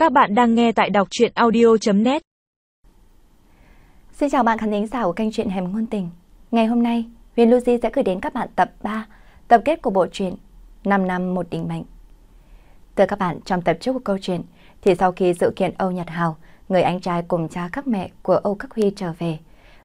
Các bạn đang nghe tại đọc truyện audio.net. Xin chào bạn khán thính giả của kênh truyện Hẻm Ngôn Tình. Ngày hôm nay, Huyền Lucy sẽ gửi đến các bạn tập 3, tập kết của bộ truyện 5 năm một định mệnh. Thưa các bạn, trong tập trước của câu chuyện, thì sau khi sự kiện Âu Nhật Hào, người anh trai cùng cha các mẹ của Âu Các Huy trở về,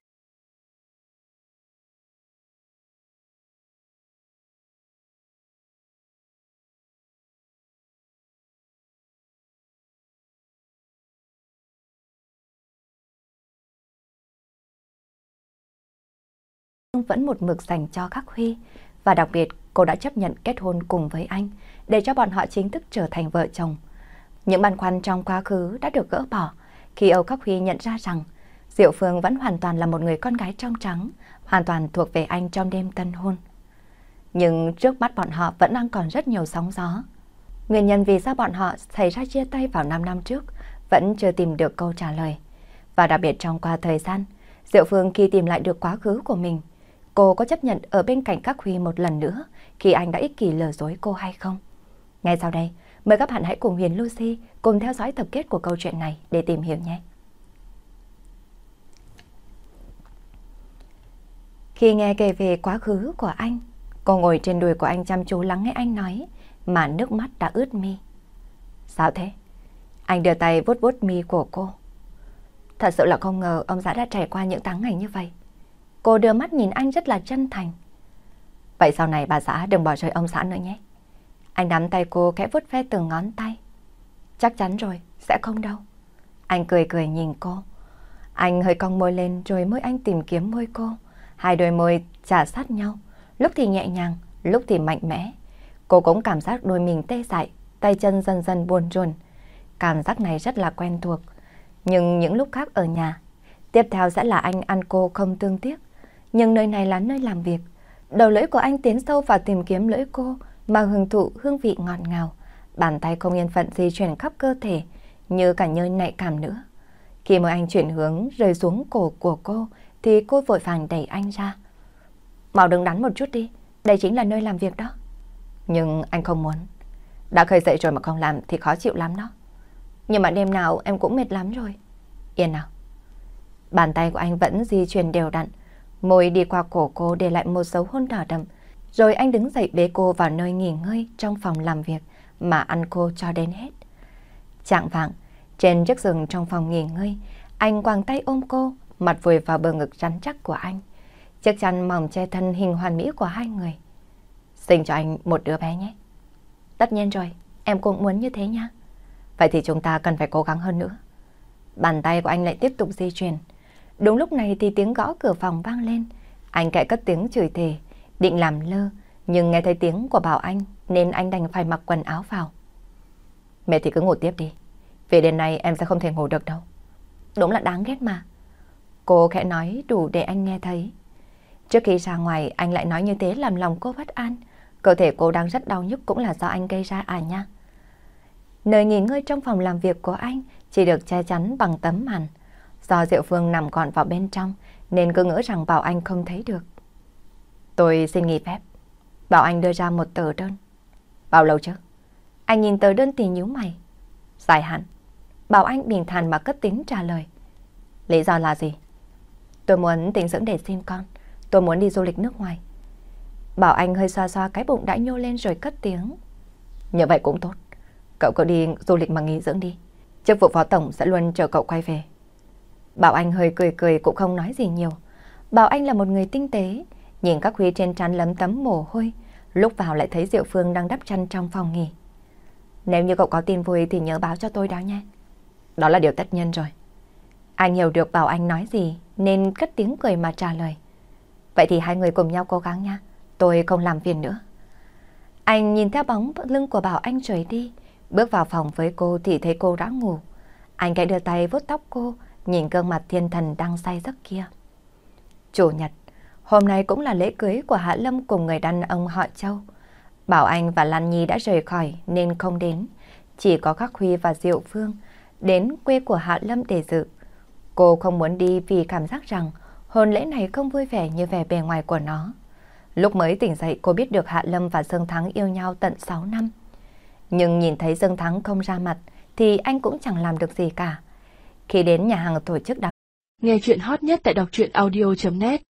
vẫn một mực dành cho Khắc Huy, và đặc biệt cô đã chấp nhận kết hôn cùng với anh để cho bọn họ chính thức trở thành vợ chồng. Những băn khoăn trong quá khứ đã được gỡ bỏ khi Âu Khắc Huy nhận ra rằng Diệu Phương vẫn hoàn toàn là một người con gái trong trắng, hoàn toàn thuộc về anh trong đêm tân hôn. Nhưng trước mắt bọn họ vẫn đang còn rất nhiều sóng gió. Nguyên nhân vì sao bọn họ xảy ra chia tay vào 5 năm trước vẫn chưa tìm được câu trả lời. Và đặc biệt trong qua thời gian, Diệu Phương khi tìm lại được quá khứ của mình, cô có chấp nhận ở bên cạnh Khắc Huy một lần nữa khi anh đã ích kỷ lừa dối cô hay không? Ngay sau đây, mời các bạn hãy cùng Huyền Lucy cùng theo dõi tập kết của câu chuyện này để tìm hiểu nhé. Khi nghe kể về quá khứ của anh, cô ngồi trên đùi của anh chăm chú lắng nghe anh nói mà nước mắt đã ướt mi. Sao thế? Anh đưa tay vuốt vuốt mi của cô. Thật sự là không ngờ ông xã đã trải qua những tháng ngày như vậy. Cô đưa mắt nhìn anh rất là chân thành. Vậy sau này bà xã đừng bỏ rơi ông xã nữa nhé. Anh nắm tay cô khẽ vuốt ve từng ngón tay. Chắc chắn rồi, sẽ không đâu. Anh cười cười nhìn cô. Anh hơi cong môi lên rồi môi anh tìm kiếm môi cô. Hai đôi môi chà sát nhau, lúc thì nhẹ nhàng, lúc thì mạnh mẽ. Cô cũng cảm giác đôi mình tê dại, tay chân dần dần buồn rùn. Cảm giác này rất là quen thuộc. Nhưng những lúc khác ở nhà, tiếp theo sẽ là anh ăn cô không thương tiếc. Nhưng nơi này là nơi làm việc. Đầu lưỡi của anh tiến sâu vào tìm kiếm lưỡi cô mà hưởng thụ hương vị ngọt ngào. Bàn tay không yên phận di chuyển khắp cơ thể, như cả nhơi nhạy cảm nữa. Khi mà anh chuyển hướng rơi xuống cổ của cô, thì cô vội vàng đẩy anh ra. Mau đừng đắn một chút đi, đây chính là nơi làm việc đó. Nhưng anh không muốn. Đã khởi dậy rồi mà không làm thì khó chịu lắm đó. Nhưng mà đêm nào em cũng mệt lắm rồi. Yên nào. Bàn tay của anh vẫn di chuyển đều đặn, môi đi qua cổ cô để lại một dấu hôn đỏ đậm. Rồi anh đứng dậy bế cô vào nơi nghỉ ngơi trong phòng làm việc mà ăn cô cho đến hết. Chạng vạng, trên chiếc giường trong phòng nghỉ ngơi, anh quàng tay ôm cô, mặt vùi vào bờ ngực rắn chắc của anh. Chiếc chăn mỏng che thân hình hoàn mỹ của hai người. Sinh cho anh một đứa bé nhé. Tất nhiên rồi, em cũng muốn như thế nha. Vậy thì chúng ta cần phải cố gắng hơn nữa. Bàn tay của anh lại tiếp tục di chuyển. Đúng lúc này thì tiếng gõ cửa phòng vang lên. Anh kệ cất tiếng chửi thề, định làm lơ, nhưng nghe thấy tiếng của Bảo Anh nên anh đành phải mặc quần áo vào. Mẹ thì cứ ngủ tiếp đi, vì đêm nay em sẽ không thể ngủ được đâu. Đúng là đáng ghét mà. Cô khẽ nói đủ để anh nghe thấy. Trước khi ra ngoài anh lại nói như thế làm lòng cô bất an. Cơ thể cô đang rất đau nhức cũng là do anh gây ra à nha. Nơi nghỉ ngơi trong phòng làm việc của anh chỉ được che chắn bằng tấm màn. Do Diệu Phương nằm gọn vào bên trong nên cứ ngỡ rằng Bảo Anh không thấy được. Tôi xin nghỉ phép. Bảo Anh đưa ra một tờ đơn. Bao lâu chứ? Anh nhìn tờ đơn thì nhíu mày. Dài hạn. Bảo Anh bình thản mà cất tiếng trả lời. Lý do là gì? Tôi muốn tĩnh dưỡng để sinh con. Tôi muốn đi du lịch nước ngoài. Bảo Anh hơi xoa xoa cái bụng đã nhô lên rồi cất tiếng. Như vậy cũng tốt. Cậu cứ đi du lịch mà nghỉ dưỡng đi. Chức vụ phó tổng sẽ luôn chờ cậu quay về. Bảo Anh hơi cười cười cũng không nói gì nhiều. Bảo Anh là một người tinh tế. Nhìn các Huy trên trán lấm tấm mồ hôi. Lúc vào lại thấy Diệu Phương đang đắp chăn trong phòng nghỉ. Nếu như cậu có tin vui thì nhớ báo cho tôi đó nha. Đó là điều tất nhiên rồi. Anh hiểu được Bảo Anh nói gì nên cất tiếng cười mà trả lời. Vậy thì hai người cùng nhau cố gắng nha. Tôi không làm phiền nữa. Anh nhìn theo bóng lưng của Bảo Anh rời đi. Bước vào phòng với cô thì thấy cô đã ngủ. Anh khẽ đưa tay vuốt tóc cô, nhìn gương mặt thiên thần đang say giấc kia. Chủ nhật, hôm nay cũng là lễ cưới của Hạ Lâm cùng người đàn ông họ Châu. Bảo Anh và Lan Nhi đã rời khỏi nên không đến. Chỉ có Khắc Huy và Diệu Phương đến quê của Hạ Lâm để dự. Cô không muốn đi vì cảm giác rằng hôn lễ này không vui vẻ như vẻ bề ngoài của nó. Lúc mới tỉnh dậy cô biết được Hạ Lâm và Dương Thắng yêu nhau tận 6 năm. Nhưng nhìn thấy Dương Thắng không ra mặt thì anh cũng chẳng làm được gì cả. Khi đến nhà hàng tổ chức đám. Nghe chuyện hot nhất tại đọc truyện audio.net